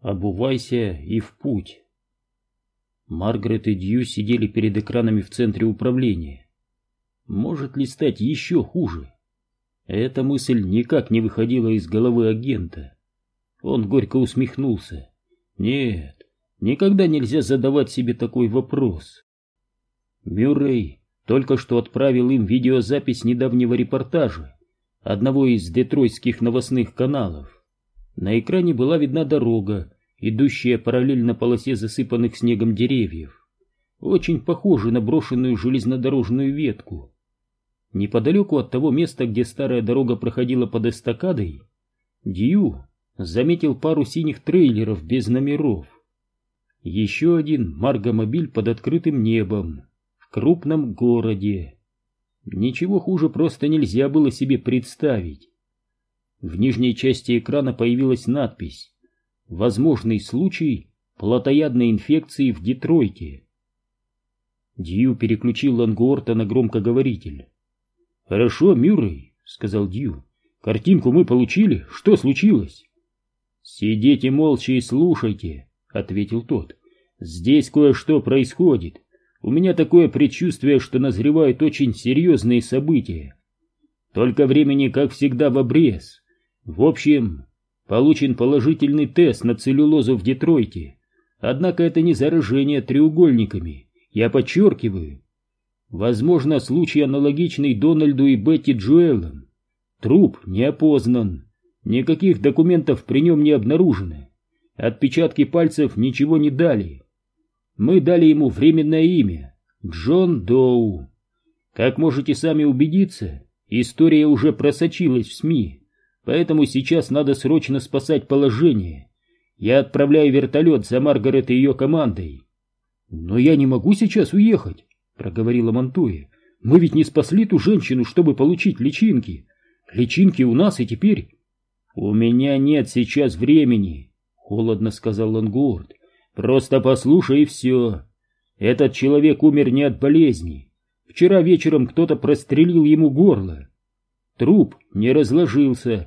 Обувайся и в путь. Маргарет и Дью сидели перед экранами в центре управления. Может ли стать еще хуже? Эта мысль никак не выходила из головы агента. Он горько усмехнулся. Нет, никогда нельзя задавать себе такой вопрос. Мюррей только что отправил им видеозапись недавнего репортажа одного из детройтских новостных каналов. На экране была видна дорога, идущая параллельно полосе засыпанных снегом деревьев, очень похожа на брошенную железнодорожную ветку. Неподалеку от того места, где старая дорога проходила под эстакадой, Дью заметил пару синих трейлеров без номеров. Еще один маргомобиль под открытым небом, в крупном городе. Ничего хуже просто нельзя было себе представить. В нижней части экрана появилась надпись «Возможный случай плотоядной инфекции в Детройте». Дью переключил Лангуорта на громкоговоритель. «Хорошо, Мюррей», — сказал Дью. «Картинку мы получили. Что случилось?» «Сидите молча и слушайте», — ответил тот. «Здесь кое-что происходит. У меня такое предчувствие, что назревают очень серьезные события. Только времени, как всегда, в обрез. В общем, получен положительный тест на целлюлозу в Детройте. Однако это не заражение треугольниками. Я подчеркиваю. Возможно, случай аналогичный Дональду и Бетти Джоэллам. Труп не опознан. Никаких документов при нем не обнаружено. Отпечатки пальцев ничего не дали. Мы дали ему временное имя — Джон Доу. Как можете сами убедиться, история уже просочилась в СМИ. Поэтому сейчас надо срочно спасать положение. Я отправляю вертолет за Маргарет и ее командой. «Но я не могу сейчас уехать», — проговорила Монтоя. «Мы ведь не спасли ту женщину, чтобы получить личинки. Личинки у нас и теперь...» «У меня нет сейчас времени», — холодно сказал Лангуорт. «Просто послушай и все. Этот человек умер не от болезни. Вчера вечером кто-то прострелил ему горло. Труп не разложился.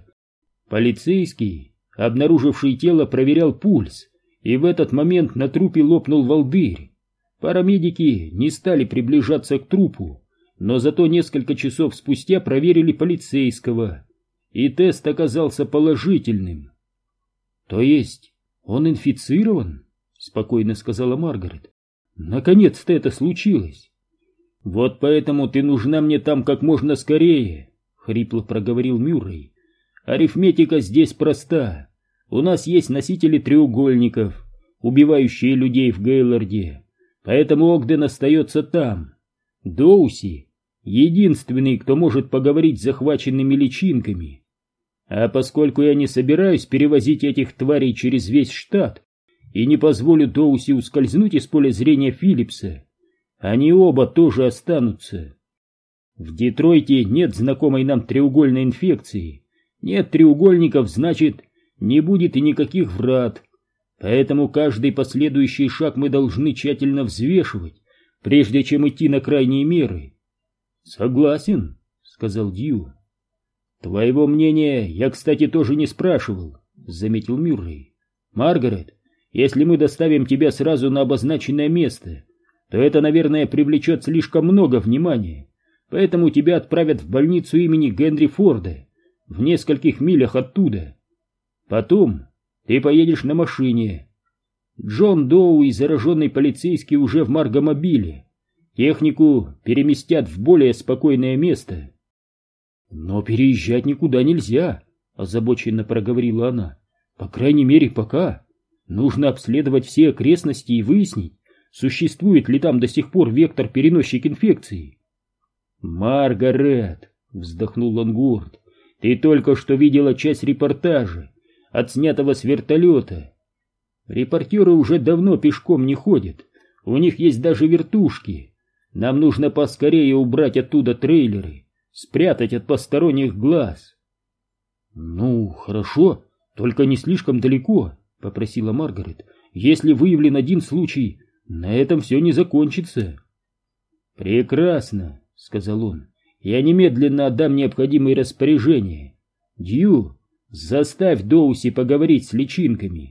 Полицейский, обнаруживший тело, проверял пульс, и в этот момент на трупе лопнул волдырь. Парамедики не стали приближаться к трупу, но зато несколько часов спустя проверили полицейского, и тест оказался положительным». «То есть он инфицирован?» — спокойно сказала Маргарет. «Наконец-то это случилось». «Вот поэтому ты нужна мне там как можно скорее», — хрипло проговорил Мюррей. «Арифметика здесь проста. У нас есть носители треугольников, убивающие людей в Гейлорде, поэтому Огден остается там. Доуси — единственный, кто может поговорить с захваченными личинками. А поскольку я не собираюсь перевозить этих тварей через весь штат и не позволю Доуси ускользнуть из поля зрения Филлипса, они оба тоже останутся. В Детройте нет знакомой нам треугольной инфекции. Нет треугольников, значит, не будет и никаких врат. Поэтому каждый последующий шаг мы должны тщательно взвешивать, прежде чем идти на крайние меры». «Согласен», — сказал Дью. «Твоего мнения я, кстати, тоже не спрашивал», — заметил Мюррей. «Маргарет, если мы доставим тебя сразу на обозначенное место, то это, наверное, привлечет слишком много внимания, поэтому тебя отправят в больницу имени Генри Форда, в нескольких милях оттуда. Потом ты поедешь на машине. Джон Доу и зараженный полицейский уже в маргомобиле. Технику переместят в более спокойное место». «Но переезжать никуда нельзя», — озабоченно проговорила она. «По крайней мере, пока. Нужно обследовать все окрестности и выяснить, существует ли там до сих пор вектор-переносчик инфекции». «Маргарет», — вздохнул Лангуорт, — «ты только что видела часть репортажа, отснятого с вертолета. Репортеры уже давно пешком не ходят, у них есть даже вертушки. Нам нужно поскорее убрать оттуда трейлеры, спрятать от посторонних глаз». «Ну, хорошо, только не слишком далеко», — попросила Маргарет. «Если выявлен один случай, на этом все не закончится». «Прекрасно», — сказал он. «Я немедленно отдам необходимые распоряжения. Дью, заставь Доуси поговорить с личинками.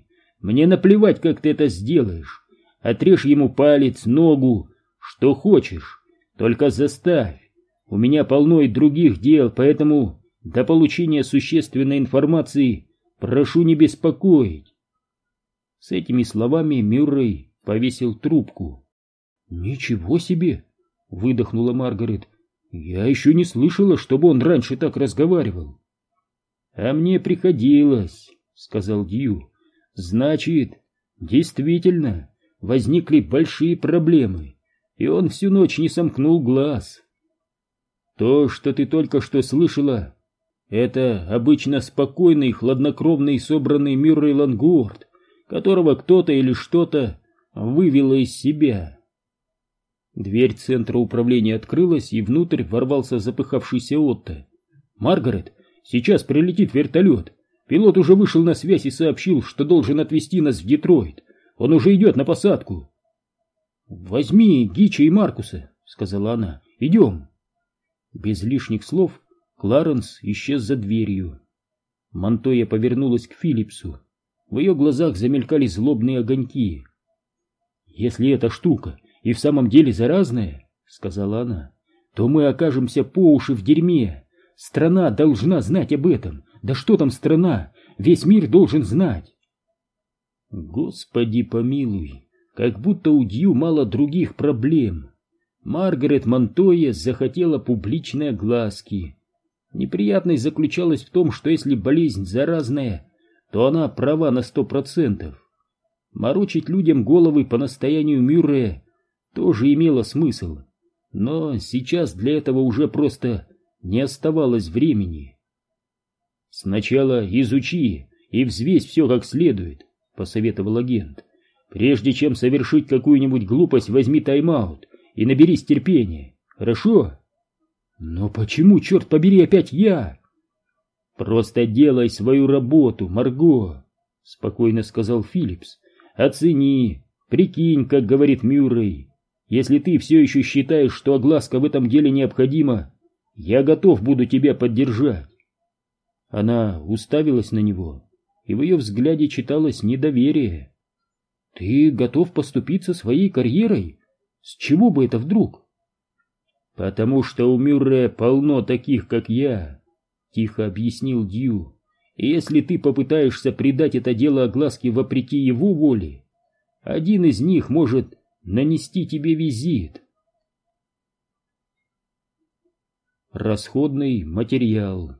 Мне наплевать, как ты это сделаешь. Отрежь ему палец, ногу, что хочешь, только заставь. У меня полно и других дел, поэтому до получения существенной информации прошу не беспокоить». С этими словами Мюррей повесил трубку. «Ничего себе!» — выдохнула Маргарет. «Я еще не слышала, чтобы он раньше так разговаривал». «А мне приходилось», — сказал Дью. «Значит, действительно, возникли большие проблемы, и он всю ночь не сомкнул глаз. То, что ты только что слышала, это обычно спокойный, хладнокровный, собранный Мюррей Лангуорт, которого кто-то или что-то вывело из себя». Дверь центра управления открылась, и внутрь ворвался запыхавшийся Отто. «Маргарет, сейчас прилетит вертолет. Пилот уже вышел на связь и сообщил, что должен отвезти нас в Детройт. Он уже идет на посадку». «Возьми Гича и Маркуса», — сказала она. «Идем». Без лишних слов Кларенс исчез за дверью. Монтоя повернулась к Филлипсу. В ее глазах замелькали злобные огоньки. «Если эта штука и в самом деле заразная, — сказала она, — то мы окажемся по уши в дерьме. Страна должна знать об этом. Да что там страна? Весь мир должен знать». Господи помилуй, как будто у Дью мало других проблем. Маргарет Монтоя захотела публичной огласки. Неприятность заключалась в том, что если болезнь заразная, то она права на 100%. Морочить людям головы по настоянию Мюррея тоже имело смысл, но сейчас для этого уже просто не оставалось времени. «Сначала изучи и взвесь все как следует», — посоветовал агент. «Прежде чем совершить какую-нибудь глупость, возьми тайм-аут и наберись терпения, хорошо?» «Но почему, черт побери, опять я?» «Просто делай свою работу, Марго», — спокойно сказал Филлипс. «Оцени, прикинь, как говорит Мюррей. Если ты все еще считаешь, что огласка в этом деле необходима, я готов буду тебя поддержать». Она уставилась на него, и в ее взгляде читалось недоверие. «Ты готов поступиться своей карьерой? С чего бы это вдруг?» «Потому что у Мюррея полно таких, как я», — тихо объяснил Дью. «И если ты попытаешься придать это дело огласке вопреки его воле, один из них может нанести тебе визит». Расходный материал.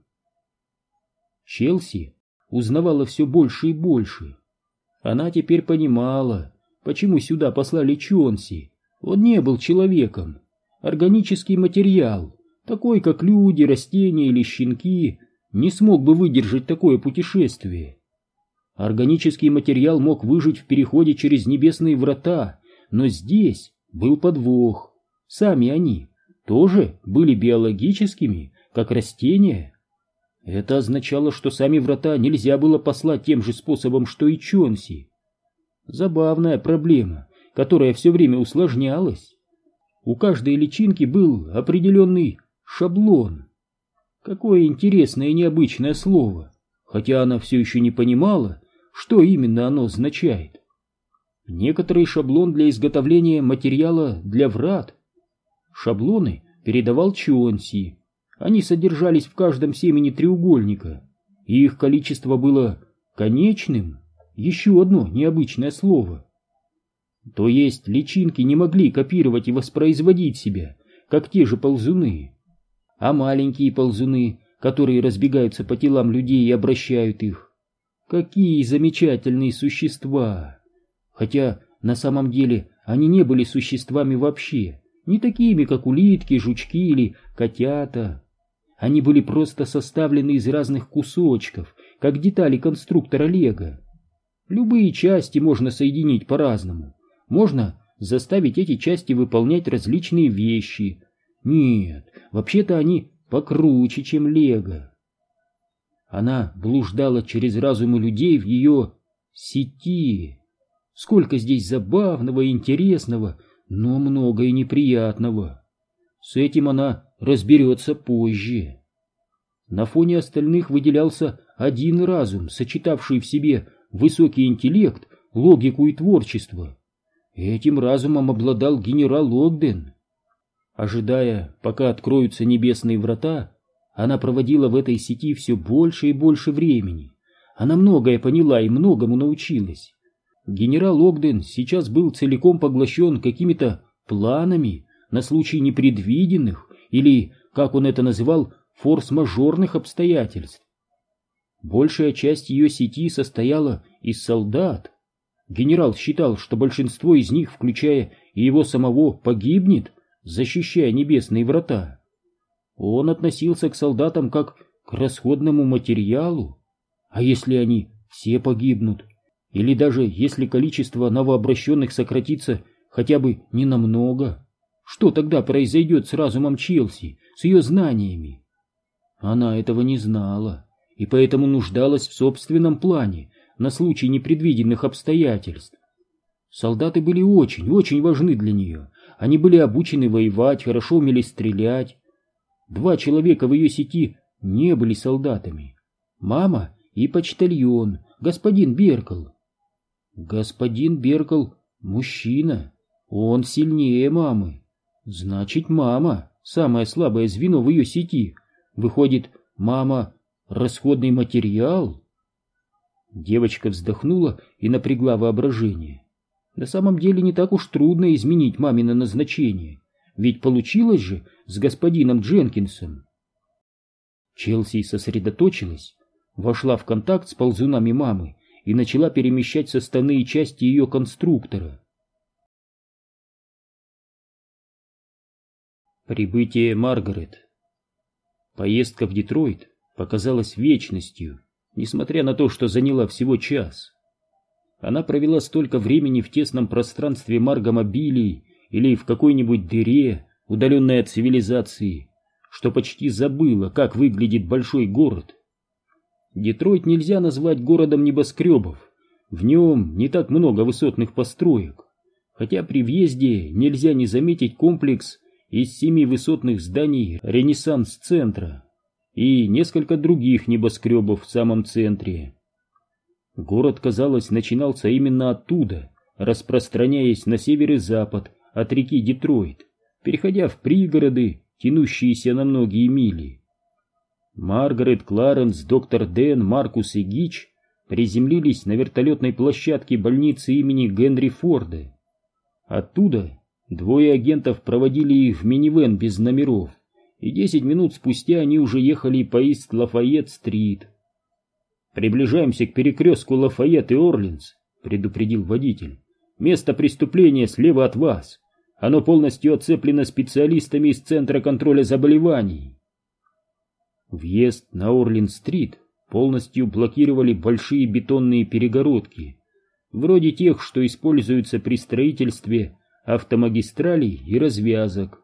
Челси узнавала все больше и больше. Она теперь понимала, почему сюда послали Чонси. Он не был человеком. Органический материал, такой как люди, растения или щенки, не смог бы выдержать такое путешествие. Органический материал мог выжить в переходе через небесные врата, но здесь был подвох. Сами они тоже были биологическими, как растения. Это означало, что сами врата нельзя было послать тем же способом, что и Чонси. Забавная проблема, которая все время усложнялась. У каждой личинки был определенный шаблон. Какое интересное и необычное слово, хотя она все еще не понимала, что именно оно означает. Некоторый шаблон для изготовления материала для врат. Шаблоны передавал Чонси. Они содержались в каждом семени треугольника, и их количество было конечным. Еще одно необычное слово. То есть личинки не могли копировать и воспроизводить себя, как те же ползуны. А маленькие ползуны, которые разбегаются по телам людей и обращают их. Какие замечательные существа! Хотя на самом деле они не были существами вообще, не такими, как улитки, жучки или котята. Они были просто составлены из разных кусочков, как детали конструктора Лего. Любые части можно соединить по-разному. Можно заставить эти части выполнять различные вещи. Нет, вообще-то они покруче, чем Лего. Она блуждала через разумы людей в ее сети. Сколько здесь забавного и интересного, но много и неприятного. С этим она разберется позже. На фоне остальных выделялся один разум, сочетавший в себе высокий интеллект логику и творчество. Этим разумом обладал генерал Огден. Ожидая, пока откроются небесные врата, она проводила в этой сети все больше и больше времени. Она многое поняла и многому научилась. Генерал Огден сейчас был целиком поглощен какими-то планами на случай непредвиденных или, как он это называл, форс-мажорных обстоятельств. Большая часть ее сети состояла из солдат. Генерал считал, что большинство из них, включая и его самого, погибнет, защищая небесные врата. Он относился к солдатам как к расходному материалу. А если они все погибнут? Или даже если количество новообращенных сократится хотя бы ненамного? Что тогда произойдет с разумом Челси, с ее знаниями? Она этого не знала, и поэтому нуждалась в собственном плане на случай непредвиденных обстоятельств. Солдаты были очень, очень важны для нее. Они были обучены воевать, хорошо умели стрелять. 2 человека в ее сети не были солдатами. Мама и почтальон, господин Беркл. Господин Беркл — мужчина. Он сильнее мамы. Значит, мама — самое слабое звено в ее сети. Выходит, мама — расходный материал? Девочка вздохнула и напрягла воображение. На самом деле не так уж трудно изменить мамино назначение. Ведь получилось же с господином Дженкинсом. Челси сосредоточилась, вошла в контакт с ползунами мамы и начала перемещать составные части ее конструктора. Прибытие Маргарет. Поездка в Детройт показалась вечностью, несмотря на то, что заняла всего час. Она провела столько времени в тесном пространстве маргомобилей или в какой-нибудь дыре, удаленной от цивилизации, что почти забыла, как выглядит большой город. Детройт нельзя назвать городом небоскребов, в нем не так много высотных построек, хотя при въезде нельзя не заметить комплекс из 7 высотных зданий Ренессанс-центра и несколько других небоскребов в самом центре. Город, казалось, начинался именно оттуда, распространяясь на север и запад от реки Детройт, переходя в пригороды, тянущиеся на многие мили. Маргарет, Кларенс, доктор Дэн, Маркус и Гич приземлились на вертолетной площадке больницы имени Генри Форда. Оттуда 2 агентов проводили их в минивэн без номеров, и 10 минут спустя они уже ехали по Ист-Лафайет-стрит. «Приближаемся к перекрестку Лафайет и Орлинс», — предупредил водитель. «Место преступления слева от вас. Оно полностью оцеплено специалистами из Центра контроля заболеваний». Въезд на Орлинс-стрит полностью блокировали большие бетонные перегородки, вроде тех, что используются при строительстве автомагистралей и развязок.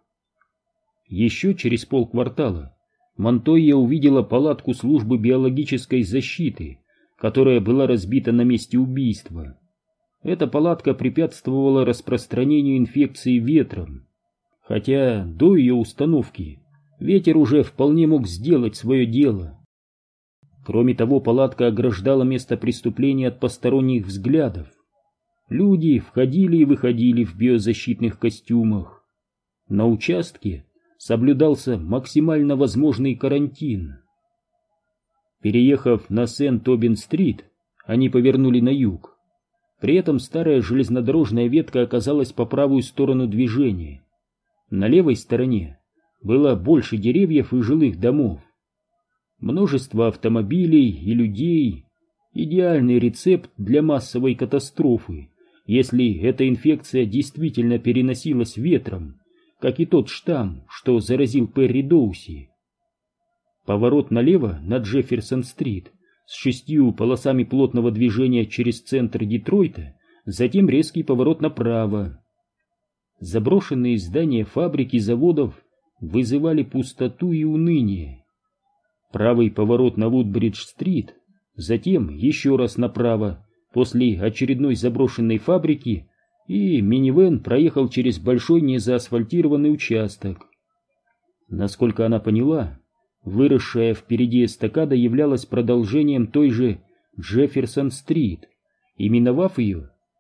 Еще через полквартала Монтойя увидела палатку службы биологической защиты, которая была разбита на месте убийства. Эта палатка препятствовала распространению инфекции ветром, хотя до ее установки ветер уже вполне мог сделать свое дело. Кроме того, палатка ограждала место преступления от посторонних взглядов. Люди входили и выходили в биозащитных костюмах. На участке соблюдался максимально возможный карантин. Переехав на Сент-Тобин-стрит, они повернули на юг. При этом старая железнодорожная ветка оказалась по правую сторону движения. На левой стороне было больше деревьев и жилых домов. Множество автомобилей и людей — идеальный рецепт для массовой катастрофы, если эта инфекция действительно переносилась ветром, как и тот штамм, что заразил Перри Доуси. Поворот налево на Джефферсон-стрит с 6 полосами плотного движения через центр Детройта, затем резкий поворот направо. Заброшенные здания фабрик и заводов вызывали пустоту и уныние. Правый поворот на Вудбридж-стрит, затем еще раз направо, после очередной заброшенной фабрики, и минивэн проехал через большой незаасфальтированный участок. Насколько она поняла, выросшая впереди эстакада являлась продолжением той же Джефферсон-стрит, и, миновав ее,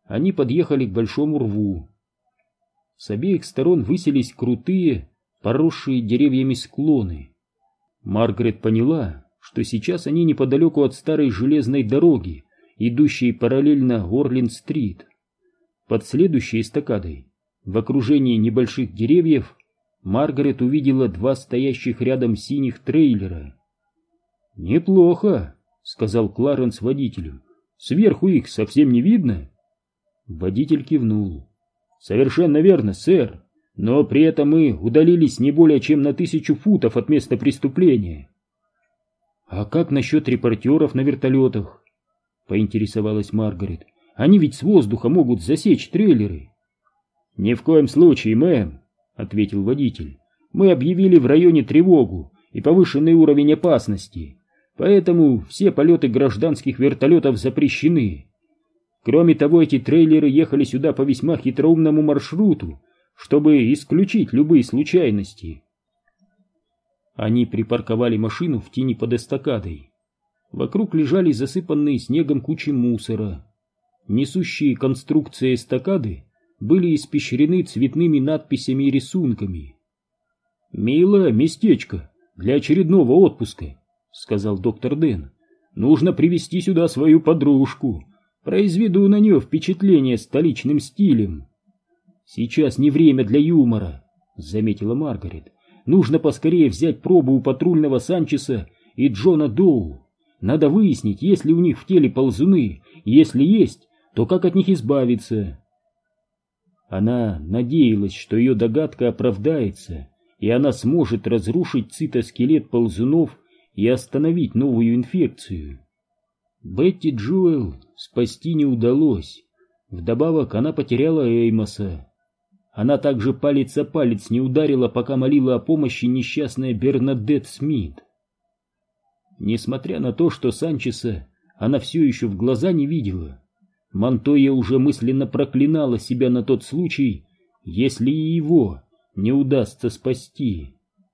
они подъехали к большому рву. С обеих сторон высились крутые, поросшие деревьями склоны. Маргарет поняла, что сейчас они неподалеку от старой железной дороги, идущей параллельно Орленд-стрит. Под следующей эстакадой, в окружении небольших деревьев, Маргарет увидела два стоящих рядом синих трейлера. «Неплохо», — сказал Кларенс водителю. «Сверху их совсем не видно?» Водитель кивнул. «Совершенно верно, сэр, но при этом мы удалились не более чем на 1000 футов от места преступления». «А как насчет репортеров на вертолетах?» — поинтересовалась Маргарет. «Они ведь с воздуха могут засечь трейлеры». «Ни в коем случае, мэм», — ответил водитель. «Мы объявили в районе тревогу и повышенный уровень опасности, поэтому все полеты гражданских вертолетов запрещены. Кроме того, эти трейлеры ехали сюда по весьма хитроумному маршруту, чтобы исключить любые случайности». Они припарковали машину в тени под эстакадой. Вокруг лежали засыпанные снегом кучи мусора. Несущие конструкции эстакады были испещрены цветными надписями и рисунками. «Милое местечко для очередного отпуска», — сказал доктор Дэн. «Нужно привезти сюда свою подружку. Произведу на нее впечатление столичным стилем». «Сейчас не время для юмора», — заметила Маргарет. «Нужно поскорее взять пробу у патрульного Санчеса и Джона Доу. Надо выяснить, есть ли у них в теле ползуны. Если есть, то как от них избавиться?» Она надеялась, что ее догадка оправдается, и она сможет разрушить цитоскелет ползунов и остановить новую инфекцию. Бетти Джоэл спасти не удалось. Вдобавок она потеряла Эймоса. Она также палец о палец не ударила, пока молила о помощи несчастная Бернадетт Смит. Несмотря на то, что Санчеса она все еще в глаза не видела, Монтойя уже мысленно проклинала себя на тот случай, если и его не удастся спасти.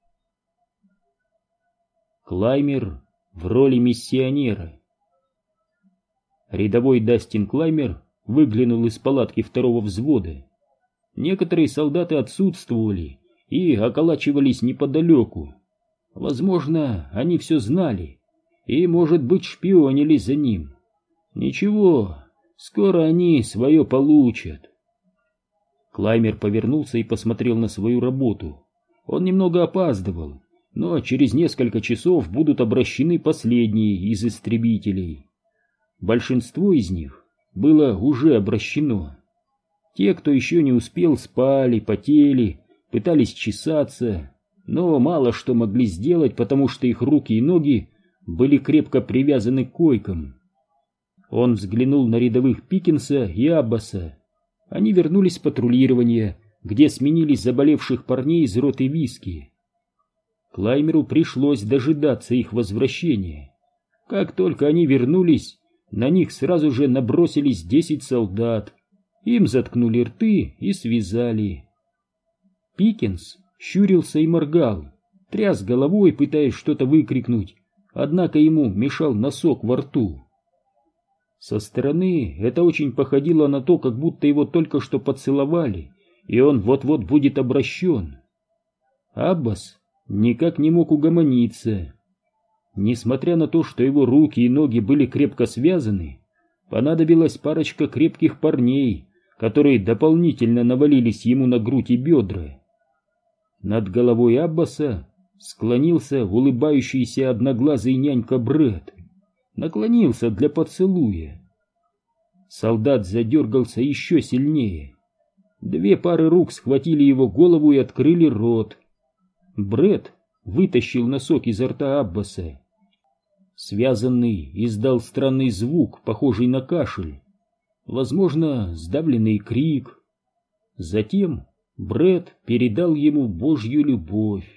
Клаймер в роли миссионера. Рядовой Дастин Клаймер выглянул из палатки второго взвода. Некоторые солдаты отсутствовали и околачивались неподалеку. Возможно, они все знали и, может быть, шпионили за ним. Ничего, скоро они свое получат. Клаймер повернулся и посмотрел на свою работу. Он немного опаздывал, но через несколько часов будут обращены последние из истребителей. Большинство из них было уже обращено. Те, кто еще не успел, спали, потели, пытались чесаться, но мало что могли сделать, потому что их руки и ноги были крепко привязаны к койкам. Он взглянул на рядовых Пикинса и Аббаса. Они вернулись с патрулирования, где сменили заболевших парней из роты Виски. Клаймеру пришлось дожидаться их возвращения. Как только они вернулись, на них сразу же набросились 10 солдат. Им заткнули рты и связали. Пикинс щурился и моргал, тряс головой, пытаясь что-то выкрикнуть, однако ему мешал носок во рту. Со стороны это очень походило на то, как будто его только что поцеловали, и он вот-вот будет обращен. Аббас никак не мог угомониться. Несмотря на то, что его руки и ноги были крепко связаны, понадобилась парочка крепких парней, которые дополнительно навалились ему на грудь и бедра. Над головой Аббаса склонился улыбающийся одноглазый нянька Брэд, наклонился для поцелуя. Солдат задергался еще сильнее. 2 пары рук схватили его голову и открыли рот. Брэд вытащил носок изо рта Аббаса. Связанный издал странный звук, похожий на кашель. Возможно, сдавленный крик. Затем Брэд передал ему Божью любовь.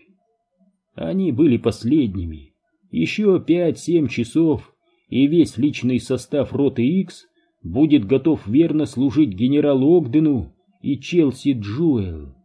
Они были последними. Еще 5-7 часов, и весь личный состав роты Икс будет готов верно служить генералу Огдену и Челси Джоэл.